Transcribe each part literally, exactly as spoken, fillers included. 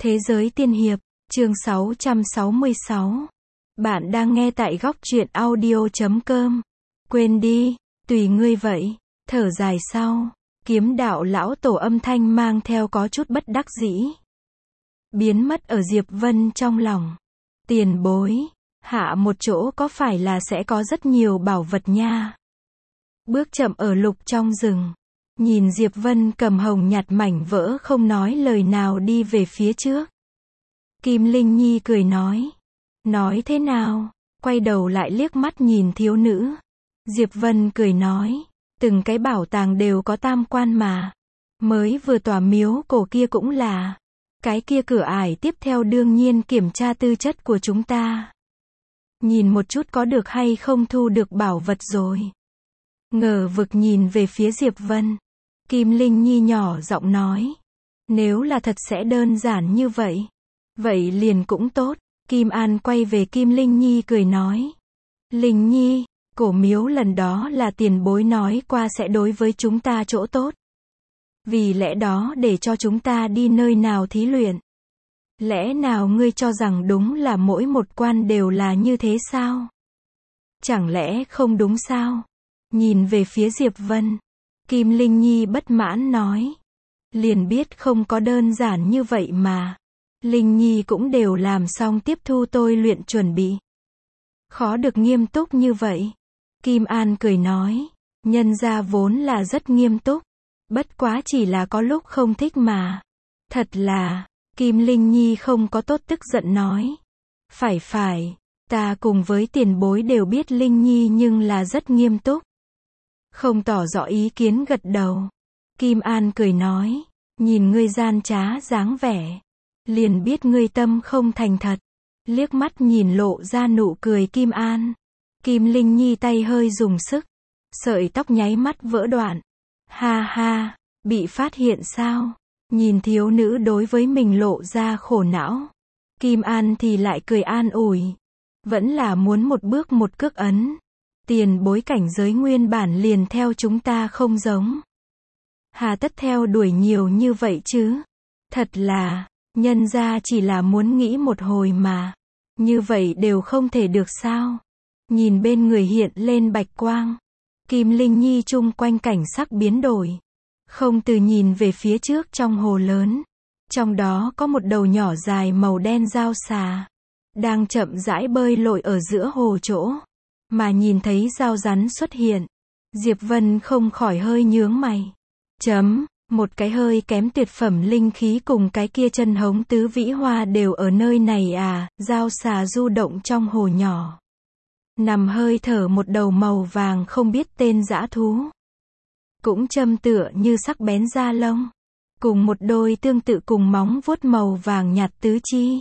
Thế giới tiên hiệp, chương sáu trăm sáu mươi sáu. Bạn đang nghe tại góc truyện audio chấm com. Quên đi, tùy ngươi vậy. Thở dài sau, kiếm đạo lão tổ âm thanh mang theo có chút bất đắc dĩ. Biến mất ở Diệp Vân trong lòng. Tiền bối, hạ một chỗ có phải là sẽ có rất nhiều bảo vật nha. Bước chậm ở lục trong rừng. Nhìn Diệp Vân cầm hồng nhạt mảnh vỡ không nói lời nào đi về phía trước. Kim Linh Nhi cười nói. Nói thế nào? Quay đầu lại liếc mắt nhìn thiếu nữ. Diệp Vân cười nói. Từng cái bảo tàng đều có tam quan mà. Mới vừa tòa miếu cổ kia cũng là. Cái kia cửa ải tiếp theo đương nhiên kiểm tra tư chất của chúng ta. Nhìn một chút có được hay không thu được bảo vật rồi. Ngờ vực nhìn về phía Diệp Vân. Kim Linh Nhi nhỏ giọng nói. Nếu là thật sẽ đơn giản như vậy. Vậy liền cũng tốt. Kim An quay về Kim Linh Nhi cười nói. Linh Nhi, cổ miếu lần đó là tiền bối nói qua sẽ đối với chúng ta chỗ tốt. Vì lẽ đó để cho chúng ta đi nơi nào thí luyện. Lẽ nào ngươi cho rằng đúng là mỗi một quan đều là như thế sao? Chẳng lẽ không đúng sao? Nhìn về phía Diệp Vân. Kim Linh Nhi bất mãn nói. Liền biết không có đơn giản như vậy mà. Linh Nhi cũng đều làm xong tiếp thu tôi luyện chuẩn bị. Khó được nghiêm túc như vậy. Kim An cười nói. Nhân gia vốn là rất nghiêm túc. Bất quá chỉ là có lúc không thích mà. Thật là. Kim Linh Nhi không có tốt tức giận nói. Phải phải. Ta cùng với tiền bối đều biết Linh Nhi nhưng là rất nghiêm túc. Không tỏ rõ ý kiến gật đầu. Kim An cười nói. Nhìn ngươi gian trá dáng vẻ. Liền biết ngươi tâm không thành thật. Liếc mắt nhìn lộ ra nụ cười Kim An. Kim Linh Nhi tay hơi dùng sức. Sợi tóc nháy mắt vỡ đoạn. Ha ha, bị phát hiện sao? Nhìn thiếu nữ đối với mình lộ ra khổ não. Kim An thì lại cười an ủi. Vẫn là muốn một bước một cước ấn. Tiền bối cảnh giới nguyên bản liền theo chúng ta không giống. Hà tất theo đuổi nhiều như vậy chứ? Thật là, nhân gia chỉ là muốn nghĩ một hồi mà. Như vậy đều không thể được sao? Nhìn bên người hiện lên bạch quang. Kim Linh Nhi chung quanh cảnh sắc biến đổi. Không từ nhìn về phía trước trong hồ lớn. Trong đó có một đầu nhỏ dài màu đen dao xà. Đang chậm rãi bơi lội ở giữa hồ chỗ. Mà nhìn thấy dao rắn xuất hiện. Diệp Vân không khỏi hơi nhướng mày. Chấm, một cái hơi kém tuyệt phẩm linh khí cùng cái kia chân hống tứ vĩ hoa đều ở nơi này à, dao xà du động trong hồ nhỏ. Nằm hơi thở một đầu màu vàng không biết tên dã thú. Cũng châm tựa như sắc bén da lông. Cùng một đôi tương tự cùng móng vuốt màu vàng nhạt tứ chi.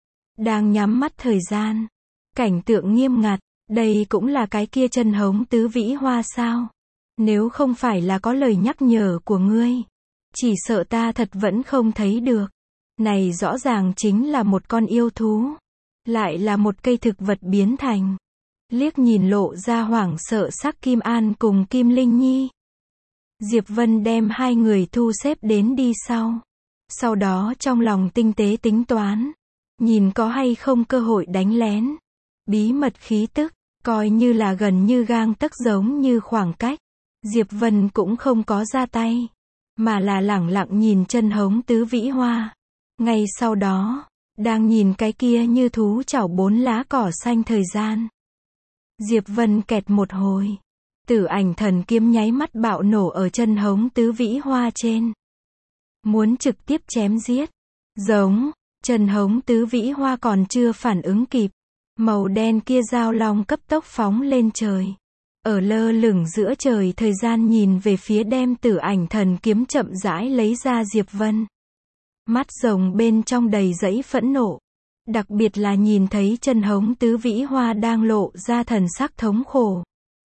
Đang nhắm mắt thời gian. Cảnh tượng nghiêm ngặt. Đây cũng là cái kia chân hống tứ vĩ hoa sao? Nếu không phải là có lời nhắc nhở của ngươi. Chỉ sợ ta thật vẫn không thấy được. Này rõ ràng chính là một con yêu thú. Lại là một cây thực vật biến thành. Liếc nhìn lộ ra hoảng sợ sắc Kim An cùng Kim Linh Nhi. Diệp Vân đem hai người thu xếp đến đi sau. Sau đó trong lòng tinh tế tính toán. Nhìn có hay không cơ hội đánh lén. Bí mật khí tức. Coi như là gần như gang tấc giống như khoảng cách. Diệp Vân cũng không có ra tay. Mà là lẳng lặng nhìn chân hống tứ vĩ hoa. Ngay sau đó. Đang nhìn cái kia như thú chảo bốn lá cỏ xanh thời gian. Diệp Vân kẹt một hồi. Tử ảnh thần kiếm nháy mắt bạo nổ ở chân hống tứ vĩ hoa trên. Muốn trực tiếp chém giết. Giống. Chân hống tứ vĩ hoa còn chưa phản ứng kịp. Màu đen kia dao long cấp tốc phóng lên trời. Ở lơ lửng giữa trời thời gian nhìn về phía đem tử ảnh thần kiếm chậm rãi lấy ra Diệp Vân. Mắt rồng bên trong đầy dẫy phẫn nộ. Đặc biệt là nhìn thấy chân hống tứ vĩ hoa đang lộ ra thần sắc thống khổ.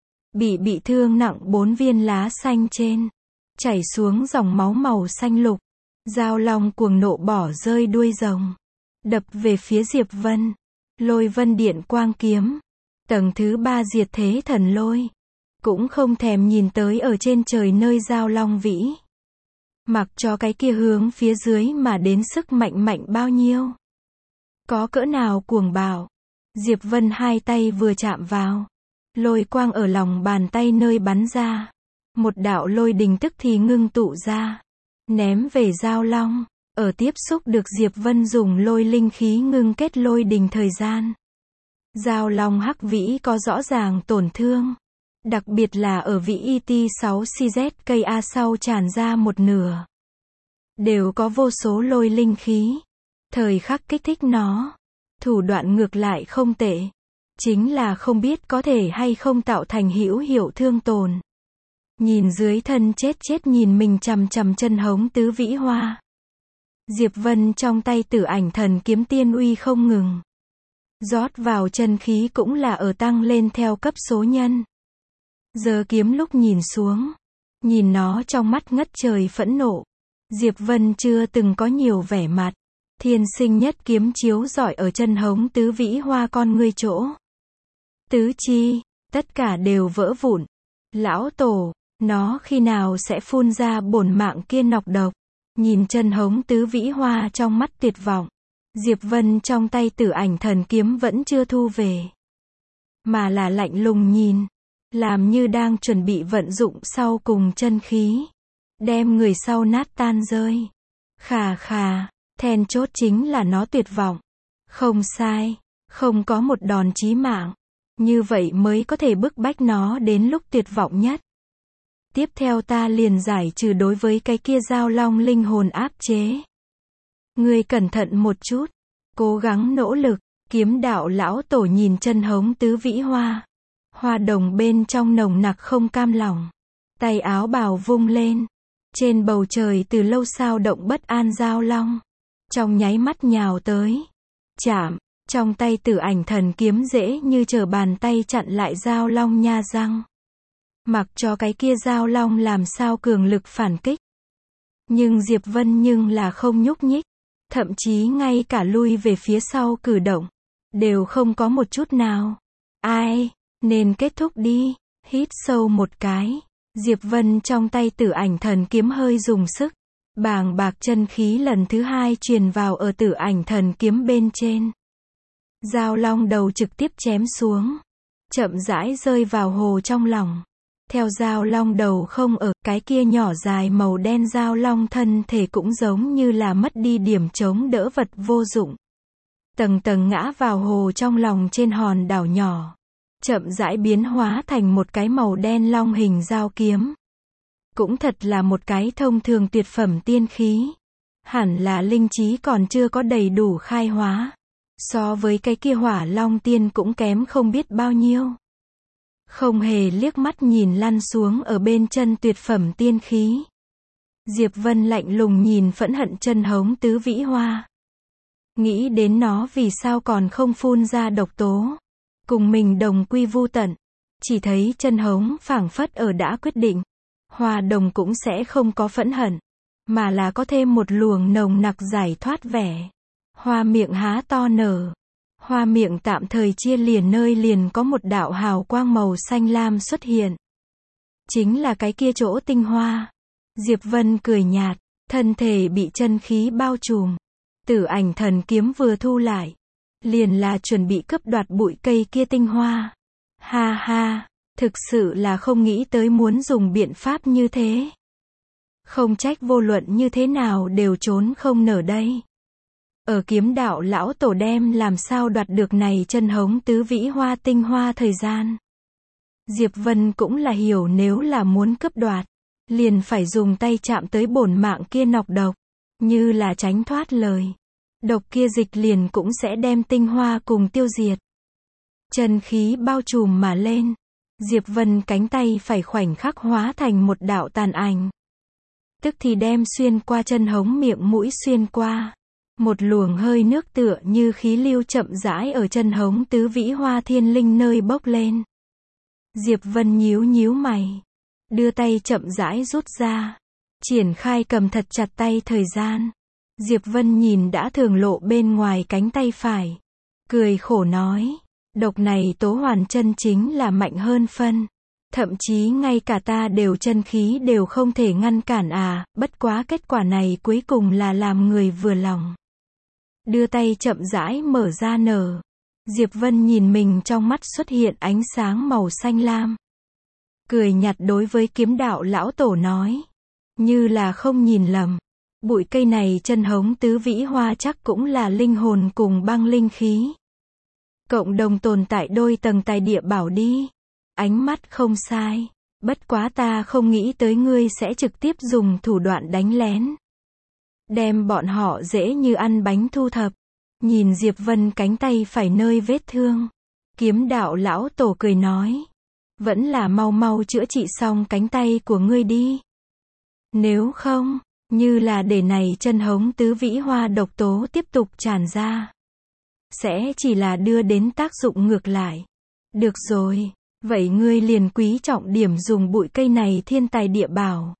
Bị bị thương nặng bốn viên lá xanh trên. Chảy xuống dòng máu màu xanh lục. Dao long cuồng nộ bỏ rơi đuôi rồng. Đập về phía Diệp Vân. Lôi vân điện quang kiếm. Tầng thứ ba diệt thế thần lôi. Cũng không thèm nhìn tới ở trên trời nơi dao long vĩ. Mặc cho cái kia hướng phía dưới mà đến sức mạnh mạnh bao nhiêu. Có cỡ nào cuồng bạo. Diệp Vân hai tay vừa chạm vào. Lôi quang ở lòng bàn tay nơi bắn ra. Một đạo lôi đình tức thì ngưng tụ ra. Ném về Dao Long. Ở tiếp xúc được Diệp Vân dùng lôi linh khí ngưng kết lôi đình thời gian. Dao Long hắc vĩ có rõ ràng tổn thương. Đặc biệt là ở vĩ i tê sáu C Z K A sau tràn ra một nửa. Đều có vô số lôi linh khí. Thời khắc kích thích nó. Thủ đoạn ngược lại không tệ. Chính là không biết có thể hay không tạo thành hữu hiệu thương tổn. Nhìn dưới thân chết chết nhìn mình chằm chằm chân hống tứ vĩ hoa. Diệp Vân trong tay Tử Ảnh Thần Kiếm tiên uy không ngừng. Rót vào chân khí cũng là ở tăng lên theo cấp số nhân. Giờ kiếm lúc nhìn xuống. Nhìn nó trong mắt ngất trời phẫn nộ. Diệp Vân chưa từng có nhiều vẻ mặt. Thiên sinh nhất kiếm chiếu rọi ở chân hống tứ vĩ hoa con ngươi chỗ. Tứ chi, tất cả đều vỡ vụn. Lão tổ, nó khi nào sẽ phun ra bổn mạng kia nọc độc. Nhìn chân hống tứ vĩ hoa trong mắt tuyệt vọng. Diệp Vân trong tay Tử Ảnh Thần Kiếm vẫn chưa thu về. Mà là lạnh lùng nhìn. Làm như đang chuẩn bị vận dụng sau cùng chân khí. Đem người sau nát tan rơi. Khà khà, then chốt chính là nó tuyệt vọng. Không sai, không có một đòn chí mạng. Như vậy mới có thể bức bách nó đến lúc tuyệt vọng nhất. Tiếp theo ta liền giải trừ đối với cái kia Dao Long linh hồn áp chế. Ngươi cẩn thận một chút. Cố gắng nỗ lực. Kiếm đạo lão tổ nhìn chân hống tứ vĩ hoa. Hoa đồng bên trong nồng nặc không cam lòng. Tay áo bào vung lên. Trên bầu trời từ lâu sao động bất an Dao Long. Trong nháy mắt nhào tới. Chạm. Trong tay Tử Ảnh Thần Kiếm dễ như trở bàn tay chặn lại Dao Long nha răng. Mặc cho cái kia Dao Long làm sao cường lực phản kích. Nhưng Diệp Vân nhưng là không nhúc nhích. Thậm chí ngay cả lui về phía sau cử động. Đều không có một chút nào. Ai, nên kết thúc đi. Hít sâu một cái. Diệp Vân trong tay Tử Ảnh Thần Kiếm hơi dùng sức. Bàng bạc chân khí lần thứ hai truyền vào ở Tử Ảnh Thần Kiếm bên trên. Dao Long đầu trực tiếp chém xuống. Chậm rãi rơi vào hồ trong lòng. Theo Dao Long đầu không ở, cái kia nhỏ dài màu đen Dao Long thân thể cũng giống như là mất đi điểm chống đỡ vật vô dụng. Tầng tầng ngã vào hồ trong lòng trên hòn đảo nhỏ. Chậm rãi biến hóa thành một cái màu đen long hình dao kiếm. Cũng thật là một cái thông thường tuyệt phẩm tiên khí. Hẳn là linh trí còn chưa có đầy đủ khai hóa. So với cái kia Hỏa Long tiên cũng kém không biết bao nhiêu. Không hề liếc mắt nhìn lăn xuống ở bên chân tuyệt phẩm tiên khí. Diệp Vân lạnh lùng nhìn phẫn hận chân hống tứ vĩ hoa. Nghĩ đến nó vì sao còn không phun ra độc tố. Cùng mình đồng quy vu tận. Chỉ thấy chân hống phảng phất ở đã quyết định. Hoa đồng cũng sẽ không có phẫn hận. Mà là có thêm một luồng nồng nặc giải thoát vẻ. Hoa miệng há to nở. Hoa miệng tạm thời chia liền nơi liền có một đạo hào quang màu xanh lam xuất hiện. Chính là cái kia chỗ tinh hoa. Diệp Vân cười nhạt, thân thể bị chân khí bao trùm. Tử Ảnh Thần Kiếm vừa thu lại. Liền là chuẩn bị cướp đoạt bụi cây kia tinh hoa. Ha ha, thực sự là không nghĩ tới muốn dùng biện pháp như thế. Không trách vô luận như thế nào đều trốn không nở đây. Ở kiếm đạo lão tổ đem làm sao đoạt được này chân hống tứ vĩ hoa tinh hoa thời gian. Diệp Vân cũng là hiểu nếu là muốn cướp đoạt. Liền phải dùng tay chạm tới bổn mạng kia nọc độc. Như là tránh thoát lời. Độc kia dịch liền cũng sẽ đem tinh hoa cùng tiêu diệt. Chân khí bao trùm mà lên. Diệp Vân cánh tay phải khoảnh khắc hóa thành một đạo tàn ảnh. Tức thì đem xuyên qua chân hống miệng mũi xuyên qua. Một luồng hơi nước tựa như khí lưu chậm rãi ở chân hống tứ vĩ hoa thiên linh nơi bốc lên. Diệp Vân nhíu nhíu mày. Đưa tay chậm rãi rút ra. Triển khai cầm thật chặt tay thời gian. Diệp Vân nhìn đã thường lộ bên ngoài cánh tay phải. Cười khổ nói. Độc này tố hoàn chân chính là mạnh hơn phân. Thậm chí ngay cả ta đều chân khí đều không thể ngăn cản à, bất quá kết quả này cuối cùng là làm người vừa lòng. Đưa tay chậm rãi mở ra nở. Diệp Vân nhìn mình trong mắt xuất hiện ánh sáng màu xanh lam. Cười nhạt đối với kiếm đạo lão tổ nói. Như là không nhìn lầm. Bụi cây này chân hống tứ vĩ hoa chắc cũng là linh hồn cùng băng linh khí. Cộng đồng tồn tại đôi tầng tài địa bảo đi. Ánh mắt không sai. Bất quá ta không nghĩ tới ngươi sẽ trực tiếp dùng thủ đoạn đánh lén. Đem bọn họ dễ như ăn bánh thu thập. Nhìn Diệp Vân cánh tay phải nơi vết thương. Kiếm đạo lão tổ cười nói. Vẫn là mau mau chữa trị xong cánh tay của ngươi đi. Nếu không, như là để này chân hống tứ vĩ hoa độc tố tiếp tục tràn ra. Sẽ chỉ là đưa đến tác dụng ngược lại. Được rồi, vậy ngươi liền quý trọng điểm dùng bụi cây này thiên tài địa bảo.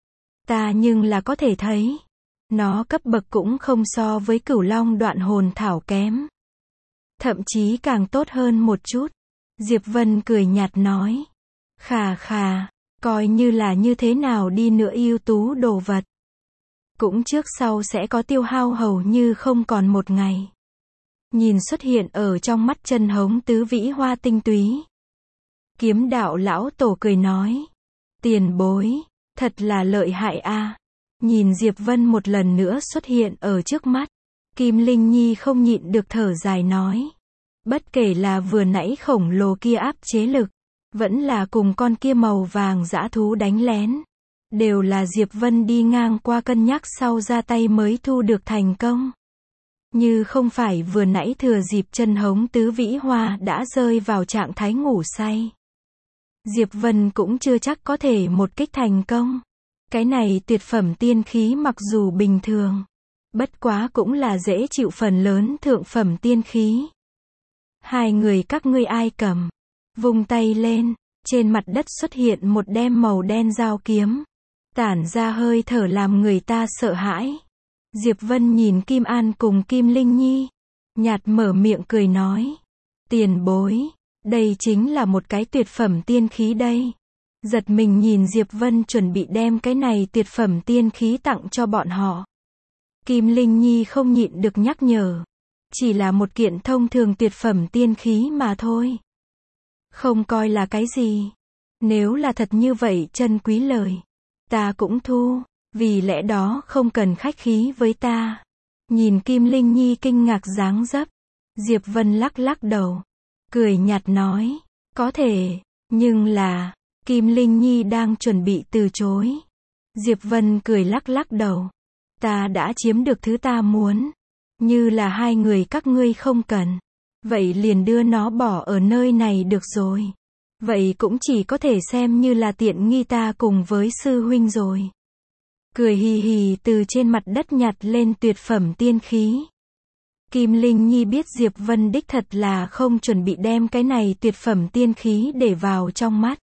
Ta nhưng là có thể thấy. Nó cấp bậc cũng không so với cửu long đoạn hồn thảo kém. Thậm chí càng tốt hơn một chút. Diệp Vân cười nhạt nói. Khà khà, coi như là như thế nào đi nữa ưu tú đồ vật. Cũng trước sau sẽ có tiêu hao hầu như không còn một ngày. Nhìn xuất hiện ở trong mắt chân hống tứ vĩ hoa tinh túy. Kiếm đạo lão tổ cười nói. Tiền bối, thật là lợi hại a. Nhìn Diệp Vân một lần nữa xuất hiện ở trước mắt. Kim Linh Nhi không nhịn được thở dài nói. Bất kể là vừa nãy khổng lồ kia áp chế lực. Vẫn là cùng con kia màu vàng dã thú đánh lén. Đều là Diệp Vân đi ngang qua cân nhắc sau ra tay mới thu được thành công. Như không phải vừa nãy thừa dịp chân hống tứ vĩ hoa đã rơi vào trạng thái ngủ say. Diệp Vân cũng chưa chắc có thể một kích thành công. Cái này tuyệt phẩm tiên khí mặc dù bình thường. Bất quá cũng là dễ chịu phần lớn thượng phẩm tiên khí. Hai người các ngươi ai cầm. Vung tay lên. Trên mặt đất xuất hiện một đem màu đen dao kiếm. Tản ra hơi thở làm người ta sợ hãi. Diệp Vân nhìn Kim An cùng Kim Linh Nhi. Nhạt mở miệng cười nói. Tiền bối. Đây chính là một cái tuyệt phẩm tiên khí đây. Giật mình nhìn Diệp Vân chuẩn bị đem cái này tuyệt phẩm tiên khí tặng cho bọn họ. Kim Linh Nhi không nhịn được nhắc nhở. Chỉ là một kiện thông thường tuyệt phẩm tiên khí mà thôi. Không coi là cái gì. Nếu là thật như vậy chân quý lời. Ta cũng thu. Vì lẽ đó không cần khách khí với ta. Nhìn Kim Linh Nhi kinh ngạc dáng dấp. Diệp Vân lắc lắc đầu. Cười nhạt nói. Có thể. Nhưng là. Kim Linh Nhi đang chuẩn bị từ chối. Diệp Vân cười lắc lắc đầu. Ta đã chiếm được thứ ta muốn. Như là hai người các ngươi không cần. Vậy liền đưa nó bỏ ở nơi này được rồi. Vậy cũng chỉ có thể xem như là tiện nghi ta cùng với sư huynh rồi. Cười hì hì từ trên mặt đất nhặt lên tuyệt phẩm tiên khí. Kim Linh Nhi biết Diệp Vân đích thật là không chuẩn bị đem cái này tuyệt phẩm tiên khí để vào trong mắt.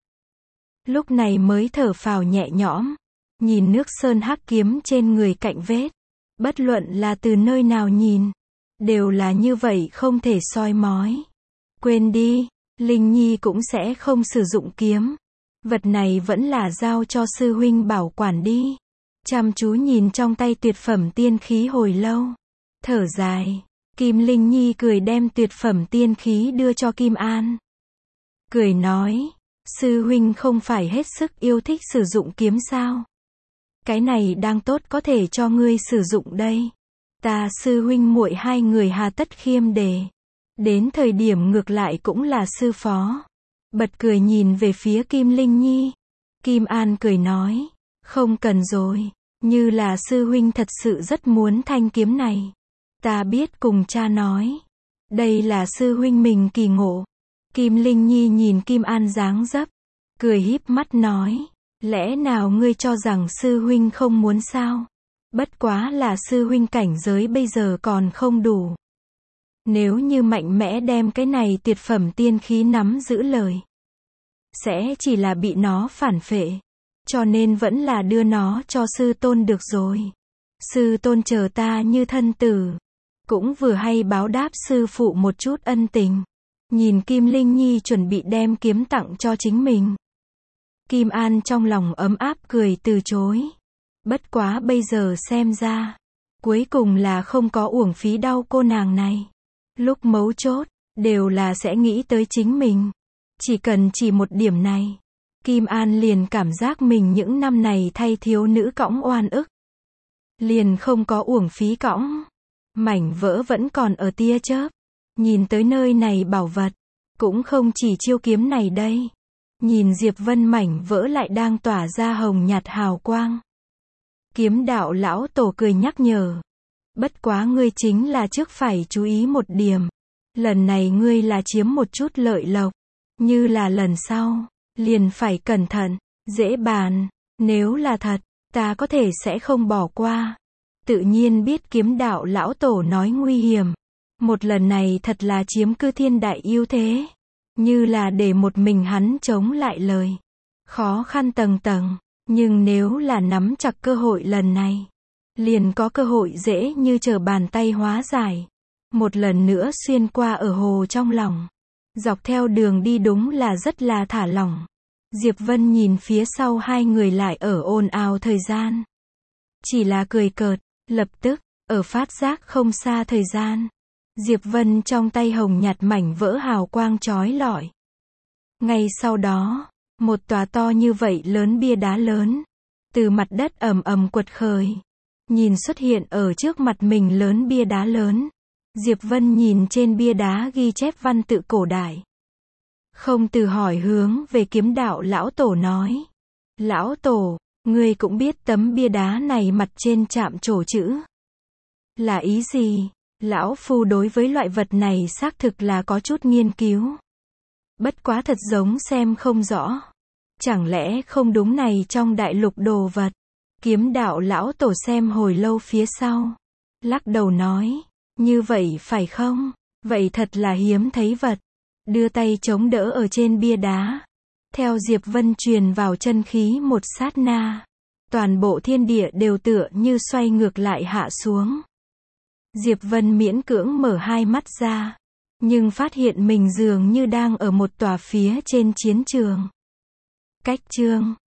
Lúc này mới thở phào nhẹ nhõm. Nhìn nước sơn hắc kiếm trên người cạnh vết. Bất luận là từ nơi nào nhìn. Đều là như vậy không thể soi mói. Quên đi. Linh Nhi cũng sẽ không sử dụng kiếm. Vật này vẫn là giao cho sư huynh bảo quản đi. Chăm chú nhìn trong tay tuyệt phẩm tiên khí hồi lâu. Thở dài. Kim Linh Nhi cười đem tuyệt phẩm tiên khí đưa cho Kim An. Cười nói. Sư huynh không phải hết sức yêu thích sử dụng kiếm sao? Cái này đang tốt có thể cho ngươi sử dụng đây. Ta sư huynh muội hai người hà tất khiêm đề. Đến thời điểm ngược lại cũng là sư phó. Bật cười nhìn về phía Kim Linh Nhi. Kim An cười nói. Không cần rồi. Như là sư huynh thật sự rất muốn thanh kiếm này. Ta biết cùng cha nói. Đây là sư huynh mình kỳ ngộ. Kim Linh Nhi nhìn Kim An dáng dấp. Cười híp mắt nói. Lẽ nào ngươi cho rằng sư huynh không muốn sao? Bất quá là sư huynh cảnh giới bây giờ còn không đủ. Nếu như mạnh mẽ đem cái này tuyệt phẩm tiên khí nắm giữ lời. Sẽ chỉ là bị nó phản phệ. Cho nên vẫn là đưa nó cho sư tôn được rồi. Sư tôn chờ ta như thân tử. Cũng vừa hay báo đáp sư phụ một chút ân tình. Nhìn Kim Linh Nhi chuẩn bị đem kiếm tặng cho chính mình. Kim An trong lòng ấm áp cười từ chối. Bất quá bây giờ xem ra, cuối cùng là không có uổng phí đau cô nàng này. Lúc mấu chốt, đều là sẽ nghĩ tới chính mình. Chỉ cần chỉ một điểm này, Kim An liền cảm giác mình những năm này thay thiếu nữ cõng oan ức. Liền không có uổng phí cõng. Mảnh vỡ vẫn còn ở tia chớp. Nhìn tới nơi này bảo vật, cũng không chỉ chiêu kiếm này đây. Nhìn Diệp Vân mảnh vỡ lại đang tỏa ra hồng nhạt hào quang. Kiếm đạo lão tổ cười nhắc nhở. Bất quá ngươi chính là trước phải chú ý một điểm. Lần này ngươi là chiếm một chút lợi lộc. Như là lần sau, liền phải cẩn thận, dễ bàn. Nếu là thật, ta có thể sẽ không bỏ qua. Tự nhiên biết kiếm đạo lão tổ nói nguy hiểm. Một lần này thật là chiếm cư thiên đại ưu thế. Như là để một mình hắn chống lại lời. Khó khăn tầng tầng. Nhưng nếu là nắm chặt cơ hội lần này, liền có cơ hội dễ như trở bàn tay hóa giải. Một lần nữa xuyên qua ở hồ trong lòng. Dọc theo đường đi đúng là rất là thả lỏng. Diệp Vân nhìn phía sau hai người lại ở ồn ào thời gian. Chỉ là cười cợt, lập tức, ở phát giác không xa thời gian. Diệp Vân trong tay hồng nhạt mảnh vỡ hào quang chói lọi. Ngay sau đó, một tòa to như vậy lớn bia đá lớn, từ mặt đất ầm ầm quật khởi. Nhìn xuất hiện ở trước mặt mình lớn bia đá lớn. Diệp Vân nhìn trên bia đá ghi chép văn tự cổ đại. Không từ hỏi hướng về kiếm đạo lão tổ nói. Lão tổ, ngươi cũng biết tấm bia đá này mặt trên chạm trổ chữ. Là ý gì? Lão phu đối với loại vật này xác thực là có chút nghiên cứu. Bất quá thật giống xem không rõ. Chẳng lẽ không đúng này trong đại lục đồ vật? Kiếm đạo lão tổ xem hồi lâu phía sau. Lắc đầu nói. Như vậy phải không? Vậy thật là hiếm thấy vật. Đưa tay chống đỡ ở trên bia đá. Theo Diệp Vân truyền vào chân khí một sát na. Toàn bộ thiên địa đều tựa như xoay ngược lại hạ xuống. Diệp Vân miễn cưỡng mở hai mắt ra. Nhưng phát hiện mình dường như đang ở một tòa phía trên chiến trường. Cách chương